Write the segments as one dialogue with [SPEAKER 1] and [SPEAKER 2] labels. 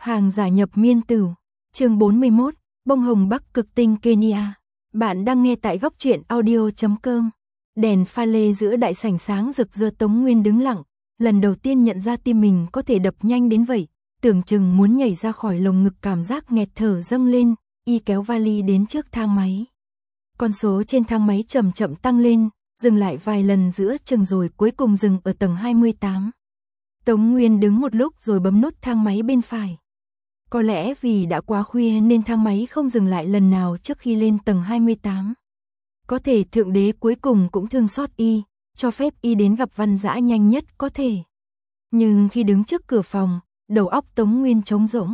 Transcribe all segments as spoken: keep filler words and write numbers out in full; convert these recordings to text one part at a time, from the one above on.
[SPEAKER 1] Hàng giả nhập miên tử, chương bốn mươi mốt, bông hồng Bắc cực tinh Kenya. Bạn đang nghe tại góc truyện audio chấm com. Đèn pha lê giữa đại sảnh sáng rực rỡ. Tống Nguyên đứng lặng, lần đầu tiên nhận ra tim mình có thể đập nhanh đến vậy, tưởng chừng muốn nhảy ra khỏi lồng ngực, cảm giác nghẹt thở dâng lên. Y kéo vali đến trước thang máy. Con số trên thang máy chậm chậm tăng lên, dừng lại vài lần giữa chừng rồi cuối cùng dừng ở tầng hai mươi tám. Tống Nguyên đứng một lúc rồi bấm nút thang máy bên phải. Có lẽ vì đã quá khuya nên thang máy không dừng lại lần nào trước khi lên tầng hai mươi tám. Có thể Thượng Đế cuối cùng cũng thương xót y, cho phép y đến gặp Văn Dã nhanh nhất có thể. Nhưng khi đứng trước cửa phòng, đầu óc Tống Nguyên trống rỗng.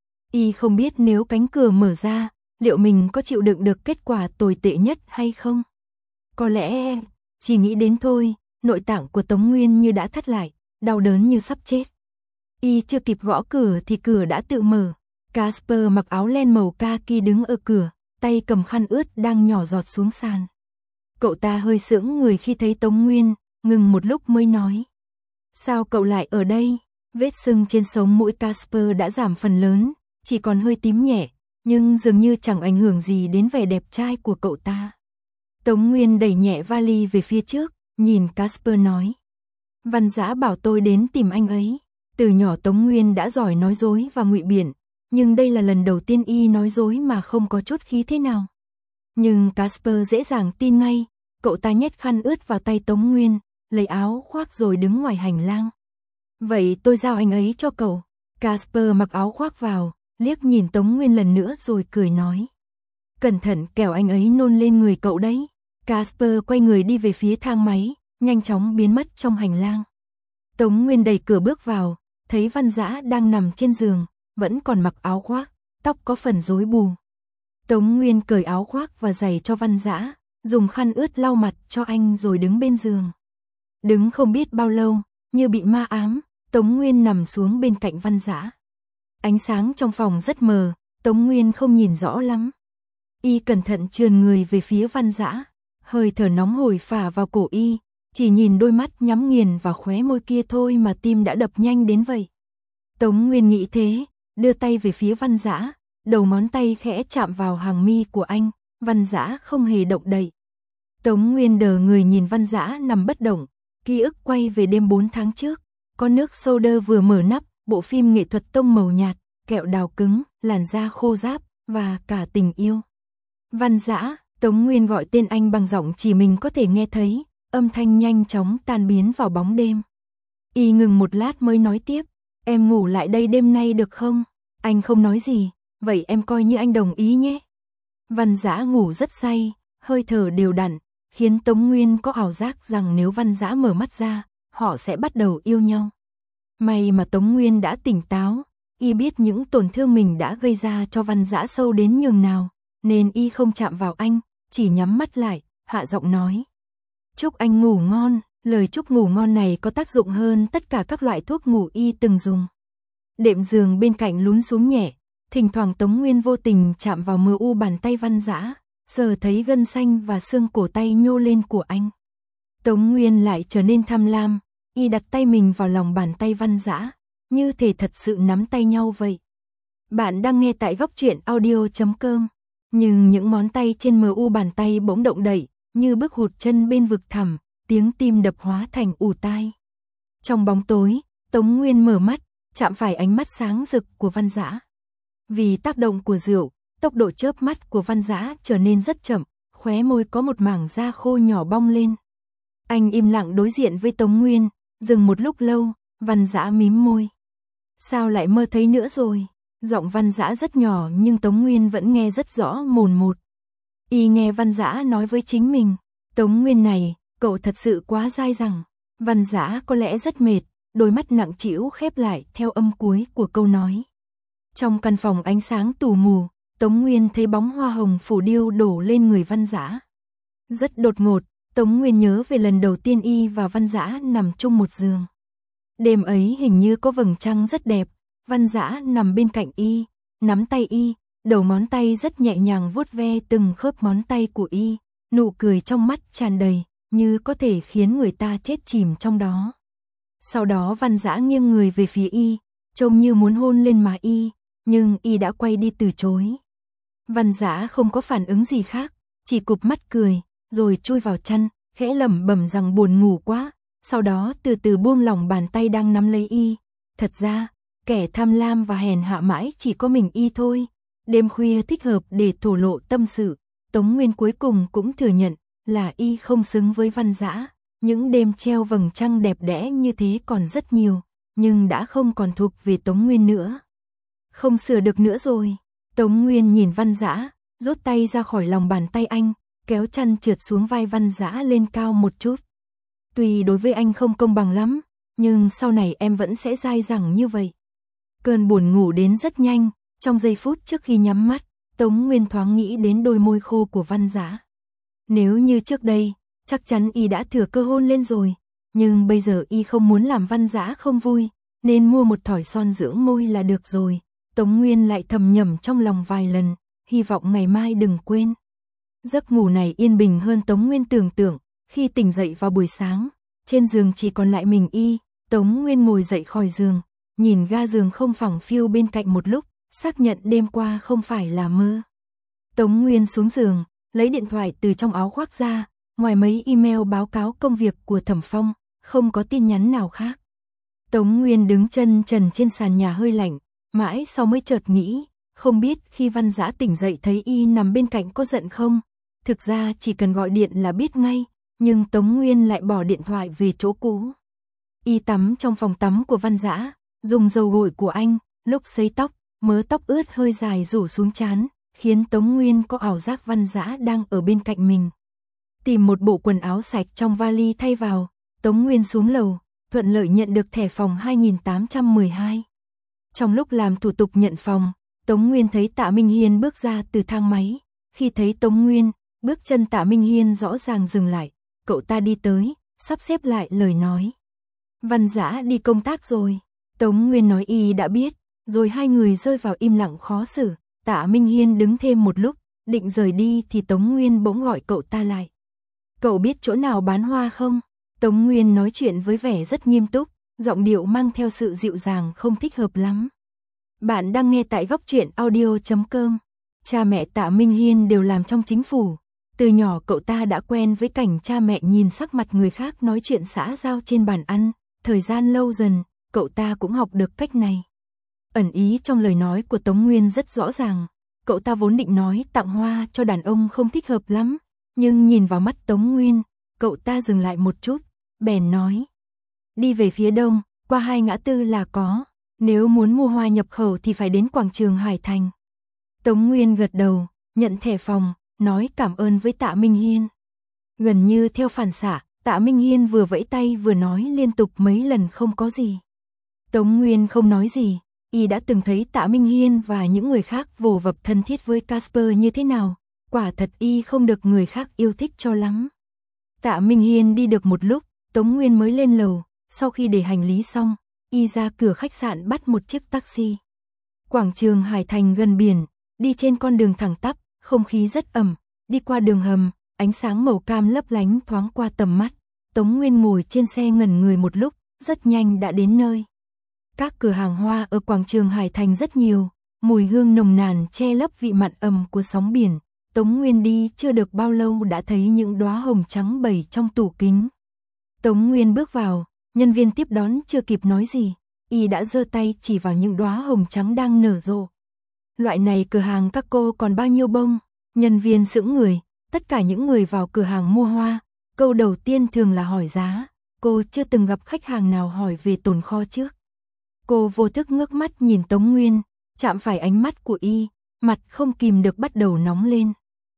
[SPEAKER 1] Y không biết nếu cánh cửa mở ra, liệu mình có chịu đựng được kết quả tồi tệ nhất hay không? Có lẽ, chỉ nghĩ đến thôi, nội tạng của Tống Nguyên như đã thắt lại, đau đớn như sắp chết. Y chưa kịp gõ cửa thì cửa đã tự mở. Casper mặc áo len màu kaki đứng ở cửa, tay cầm khăn ướt đang nhỏ giọt xuống sàn. Cậu ta hơi sững người khi thấy Tống Nguyên, ngừng một lúc mới nói. Sao cậu lại ở đây? Vết sưng trên sống mũi Casper đã giảm phần lớn, chỉ còn hơi tím nhẹ, nhưng dường như chẳng ảnh hưởng gì đến vẻ đẹp trai của cậu ta. Tống Nguyên đẩy nhẹ vali về phía trước, nhìn Casper nói. Văn Dã bảo tôi đến tìm anh ấy. Từ nhỏ Tống Nguyên đã giỏi nói dối và ngụy biện, nhưng đây là lần đầu tiên y nói dối mà không có chút khí thế nào. Nhưng Casper dễ dàng tin ngay, cậu ta nhét khăn ướt vào tay Tống Nguyên, lấy áo khoác rồi đứng ngoài hành lang. Vậy tôi giao anh ấy cho cậu. Casper mặc áo khoác vào, liếc nhìn Tống Nguyên lần nữa rồi cười nói. Cẩn thận kẻo anh ấy nôn lên người cậu đấy. Casper quay người đi về phía thang máy, nhanh chóng biến mất trong hành lang. Tống Nguyên đẩy cửa bước vào, thấy Văn Dã đang nằm trên giường, vẫn còn mặc áo khoác, tóc có phần rối bù. Tống Nguyên cởi áo khoác và giày cho Văn Dã, dùng khăn ướt lau mặt cho anh rồi đứng bên giường. Đứng không biết bao lâu, như bị ma ám, Tống Nguyên nằm xuống bên cạnh Văn Dã. Ánh sáng trong phòng rất mờ, Tống Nguyên không nhìn rõ lắm. Y cẩn thận trườn người về phía Văn Dã, hơi thở nóng hổi phả vào cổ y, chỉ nhìn đôi mắt nhắm nghiền và khóe môi kia thôi mà tim đã đập nhanh đến vậy. Tống Nguyên nghĩ thế, đưa tay về phía Văn Dã, đầu ngón tay khẽ chạm vào hàng mi của anh, Văn Dã không hề động đậy. Tống Nguyên đờ người nhìn Văn Dã nằm bất động, ký ức quay về đêm bốn tháng trước, con nước soda vừa mở nắp, bộ phim nghệ thuật tông màu nhạt, kẹo đào cứng, làn da khô ráp và cả tình yêu. Văn Dã, Tống Nguyên gọi tên anh bằng giọng chỉ mình có thể nghe thấy, âm thanh nhanh chóng tan biến vào bóng đêm. Y ngừng một lát mới nói tiếp, em ngủ lại đây đêm nay được không? Anh không nói gì, vậy em coi như anh đồng ý nhé. Văn Dã ngủ rất say, hơi thở đều đặn, khiến Tống Nguyên có ảo giác rằng nếu Văn Dã mở mắt ra, họ sẽ bắt đầu yêu nhau. May mà Tống Nguyên đã tỉnh táo, y biết những tổn thương mình đã gây ra cho Văn Dã sâu đến nhường nào, nên y không chạm vào anh, chỉ nhắm mắt lại, hạ giọng nói. Chúc anh ngủ ngon. Lời chúc ngủ ngon này có tác dụng hơn tất cả các loại thuốc ngủ y từng dùng. Đệm giường bên cạnh lún xuống nhẹ, thỉnh thoảng Tống Nguyên vô tình chạm vào mờ u bàn tay Văn Dã, sờ thấy gân xanh và xương cổ tay nhô lên của anh. Tống Nguyên lại trở nên tham lam, y đặt tay mình vào lòng bàn tay Văn Dã, như thể thật sự nắm tay nhau vậy. Bạn đang nghe tại góc truyện audio chấm com, nhưng những ngón tay trên mờ u bàn tay bỗng động đậy, như bước hụt chân bên vực thẳm. Tiếng tim đập hóa thành ù tai. Trong bóng tối, Tống Nguyên mở mắt, chạm phải ánh mắt sáng rực của Văn Dã. Vì tác động của rượu, tốc độ chớp mắt của Văn Dã trở nên rất chậm, khóe môi có một mảng da khô nhỏ bong lên. Anh im lặng đối diện với Tống Nguyên, dừng một lúc lâu, Văn Dã mím môi. Sao lại mơ thấy nữa rồi? Giọng Văn Dã rất nhỏ nhưng Tống Nguyên vẫn nghe rất rõ mồn một. Y nghe Văn Dã nói với chính mình, Tống Nguyên này, cậu thật sự quá dai dẳng. Văn Dã có lẽ rất mệt, đôi mắt nặng trĩu khép lại theo âm cuối của câu nói. Trong căn phòng ánh sáng tù mù, Tống Nguyên thấy bóng hoa hồng phủ điêu đổ lên người Văn Dã. Rất đột ngột, Tống Nguyên nhớ về lần đầu tiên y và Văn Dã nằm chung một giường. Đêm ấy hình như có vầng trăng rất đẹp, Văn Dã nằm bên cạnh y, nắm tay y, đầu ngón tay rất nhẹ nhàng vuốt ve từng khớp ngón tay của y, nụ cười trong mắt tràn đầy, như có thể khiến người ta chết chìm trong đó. Sau đó Văn Dã nghiêng người về phía y, trông như muốn hôn lên má y, nhưng y đã quay đi từ chối. Văn Dã không có phản ứng gì khác, chỉ cụp mắt cười, rồi chui vào chăn, khẽ lẩm bẩm rằng buồn ngủ quá, sau đó từ từ buông lỏng bàn tay đang nắm lấy y. Thật ra, kẻ tham lam và hèn hạ mãi chỉ có mình y thôi. Đêm khuya thích hợp để thổ lộ tâm sự, Tống Nguyên cuối cùng cũng thừa nhận là y không xứng với Văn Dã. Những đêm treo vầng trăng đẹp đẽ như thế còn rất nhiều, nhưng đã không còn thuộc về Tống Nguyên nữa. Không sửa được nữa rồi. Tống Nguyên nhìn Văn Dã, rút tay ra khỏi lòng bàn tay anh, kéo chăn trượt xuống vai Văn Dã lên cao một chút. Tuy đối với anh không công bằng lắm, nhưng sau này em vẫn sẽ dai dẳng như vậy. Cơn buồn ngủ đến rất nhanh, trong giây phút trước khi nhắm mắt, Tống Nguyên thoáng nghĩ đến đôi môi khô của Văn Dã. Nếu như trước đây, chắc chắn y đã thừa cơ hôn lên rồi, nhưng bây giờ y không muốn làm Văn Dã không vui, nên mua một thỏi son dưỡng môi là được rồi. Tống Nguyên lại thầm nhẩm trong lòng vài lần, hy vọng ngày mai đừng quên. Giấc ngủ này yên bình hơn Tống Nguyên tưởng tượng. Khi tỉnh dậy vào buổi sáng, trên giường chỉ còn lại mình y. Tống Nguyên ngồi dậy khỏi giường, nhìn ga giường không phẳng phiu bên cạnh một lúc, xác nhận đêm qua không phải là mơ. Tống Nguyên xuống giường, lấy điện thoại từ trong áo khoác ra, ngoài mấy email báo cáo công việc của Thẩm Phong, không có tin nhắn nào khác. Tống Nguyên đứng chân trần trên sàn nhà hơi lạnh, mãi sau mới chợt nghĩ, không biết khi Văn Dã tỉnh dậy thấy y nằm bên cạnh có giận không? Thực ra chỉ cần gọi điện là biết ngay, nhưng Tống Nguyên lại bỏ điện thoại về chỗ cũ. Y tắm trong phòng tắm của Văn Dã, dùng dầu gội của anh, lúc sấy tóc, mớ tóc ướt hơi dài rủ xuống trán, khiến Tống Nguyên có ảo giác Văn Dã đang ở bên cạnh mình. Tìm một bộ quần áo sạch trong vali thay vào, Tống Nguyên xuống lầu, thuận lợi nhận được thẻ phòng hai nghìn tám trăm mười hai. Trong lúc làm thủ tục nhận phòng, Tống Nguyên thấy Tạ Minh Hiên bước ra từ thang máy. Khi thấy Tống Nguyên, bước chân Tạ Minh Hiên rõ ràng dừng lại. Cậu ta đi tới, sắp xếp lại lời nói. Văn Dã đi công tác rồi. Tống Nguyên nói y đã biết, rồi hai người rơi vào im lặng khó xử. Tạ Minh Hiên đứng thêm một lúc, định rời đi thì Tống Nguyên bỗng gọi cậu ta lại. Cậu biết chỗ nào bán hoa không? Tống Nguyên nói chuyện với vẻ rất nghiêm túc, giọng điệu mang theo sự dịu dàng không thích hợp lắm. Bạn đang nghe tại góc truyện audio chấm com. Cha mẹ Tạ Minh Hiên đều làm trong chính phủ. Từ nhỏ cậu ta đã quen với cảnh cha mẹ nhìn sắc mặt người khác nói chuyện xã giao trên bàn ăn. Thời gian lâu dần, cậu ta cũng học được cách này. Ẩn ý trong lời nói của Tống Nguyên rất rõ ràng. Cậu ta vốn định nói tặng hoa cho đàn ông không thích hợp lắm, nhưng nhìn vào mắt Tống Nguyên, cậu ta dừng lại một chút, bèn nói. Đi về phía đông, qua hai ngã tư là có. Nếu muốn mua hoa nhập khẩu thì phải đến quảng trường Hải Thành. Tống Nguyên gật đầu, nhận thẻ phòng, nói cảm ơn với Tạ Minh Hiên. Gần như theo phản xạ, Tạ Minh Hiên vừa vẫy tay vừa nói liên tục mấy lần không có gì. Tống Nguyên không nói gì, y đã từng thấy Tạ Minh Hiên và những người khác vồ vập thân thiết với Casper như thế nào. Quả thật y không được người khác yêu thích cho lắm. Tạ Minh Hiên đi được một lúc, Tống Nguyên mới lên lầu. Sau khi để hành lý xong, y ra cửa khách sạn bắt một chiếc taxi. Quảng trường Hải Thành gần biển, đi trên con đường thẳng tắp, không khí rất ẩm, đi qua đường hầm, ánh sáng màu cam lấp lánh thoáng qua tầm mắt. Tống Nguyên ngồi trên xe ngẩn người một lúc, rất nhanh đã đến nơi. Các cửa hàng hoa ở quảng trường Hải Thành rất nhiều, mùi hương nồng nàn che lấp vị mặn ẩm của sóng biển. Tống Nguyên đi chưa được bao lâu đã thấy những đóa hồng trắng bày trong tủ kính. Tống Nguyên bước vào, nhân viên tiếp đón chưa kịp nói gì, y đã giơ tay chỉ vào những đóa hồng trắng đang nở rộ. Loại này cửa hàng các cô còn bao nhiêu bông? Nhân viên sững người, tất cả những người vào cửa hàng mua hoa, câu đầu tiên thường là hỏi giá, cô chưa từng gặp khách hàng nào hỏi về tồn kho trước. Cô vô thức ngước mắt nhìn Tống Nguyên, chạm phải ánh mắt của y, mặt không kìm được bắt đầu nóng lên.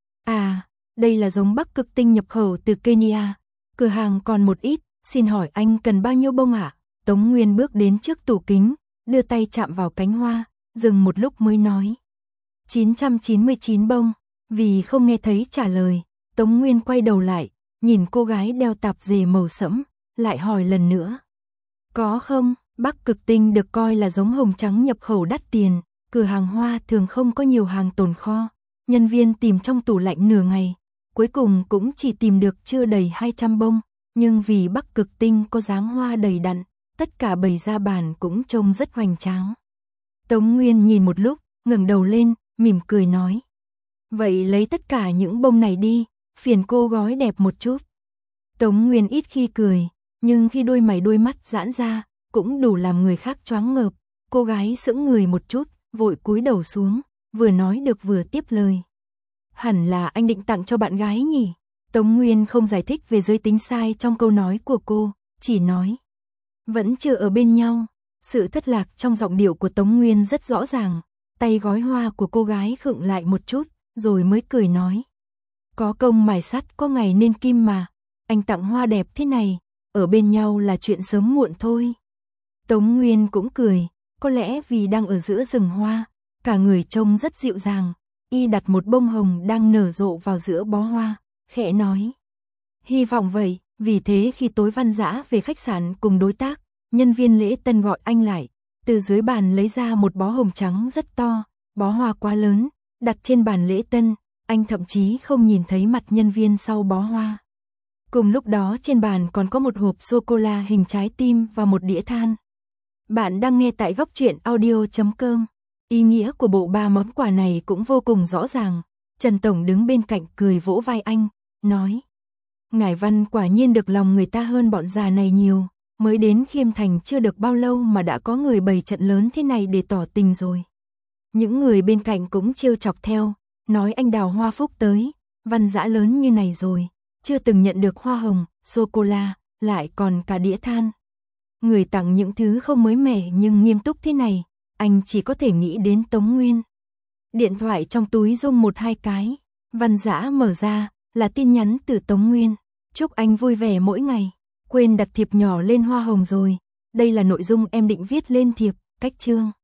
[SPEAKER 1] À, đây là giống Bắc Cực Tinh nhập khẩu từ Kenya, cửa hàng còn một ít, xin hỏi anh cần bao nhiêu bông ạ? À? Tống Nguyên bước đến trước tủ kính, đưa tay chạm vào cánh hoa, dừng một lúc mới nói. chín trăm chín mươi chín bông, vì không nghe thấy trả lời, Tống Nguyên quay đầu lại, nhìn cô gái đeo tạp dề màu sẫm, lại hỏi lần nữa. Có không? Bắc Cực Tinh được coi là giống hồng trắng nhập khẩu đắt tiền, cửa hàng hoa thường không có nhiều hàng tồn kho. Nhân viên tìm trong tủ lạnh nửa ngày, cuối cùng cũng chỉ tìm được chưa đầy hai trăm bông, nhưng vì Bắc Cực Tinh có dáng hoa đầy đặn, tất cả bày ra bàn cũng trông rất hoành tráng. Tống Nguyên nhìn một lúc, ngẩng đầu lên, mỉm cười nói. Vậy lấy tất cả những bông này đi, phiền cô gói đẹp một chút. Tống Nguyên ít khi cười, nhưng khi đôi mày đôi mắt giãn ra, cũng đủ làm người khác choáng ngợp. Cô gái sững người một chút, vội cúi đầu xuống, vừa nói được vừa tiếp lời. Hẳn là anh định tặng cho bạn gái nhỉ? Tống Nguyên không giải thích về giới tính sai trong câu nói của cô, chỉ nói. Vẫn chưa ở bên nhau. Sự thất lạc trong giọng điệu của Tống Nguyên rất rõ ràng. Tay gói hoa của cô gái khựng lại một chút, rồi mới cười nói. Có công mài sắt có ngày nên kim mà. Anh tặng hoa đẹp thế này, ở bên nhau là chuyện sớm muộn thôi. Tống Nguyên cũng cười, có lẽ vì đang ở giữa rừng hoa, cả người trông rất dịu dàng. Y đặt một bông hồng đang nở rộ vào giữa bó hoa, khẽ nói. Hy vọng vậy, vì thế khi tối Văn Dã về khách sạn cùng đối tác, nhân viên lễ tân gọi anh lại, từ dưới bàn lấy ra một bó hồng trắng rất to, bó hoa quá lớn, đặt trên bàn lễ tân, anh thậm chí không nhìn thấy mặt nhân viên sau bó hoa. Cùng lúc đó trên bàn còn có một hộp sô-cô-la hình trái tim và một đĩa than. Bạn đang nghe tại góc truyện audio chấm com. Ý nghĩa của bộ ba món quà này cũng vô cùng rõ ràng. Trần Tổng đứng bên cạnh cười vỗ vai anh, nói. Ngải Văn quả nhiên được lòng người ta hơn bọn già này nhiều, mới đến Khiêm Thành chưa được bao lâu mà đã có người bày trận lớn thế này để tỏ tình rồi. Những người bên cạnh cũng trêu chọc theo, nói anh đào hoa phúc tới, Văn Dã lớn như này rồi, chưa từng nhận được hoa hồng, sô-cô-la, lại còn cả đĩa than. Người tặng những thứ không mới mẻ nhưng nghiêm túc thế này, anh chỉ có thể nghĩ đến Tống Nguyên. Điện thoại trong túi rung một hai cái, Văn Dã mở ra, là tin nhắn từ Tống Nguyên. Chúc anh vui vẻ mỗi ngày, quên đặt thiệp nhỏ lên hoa hồng rồi, đây là nội dung em định viết lên thiệp, cách chương.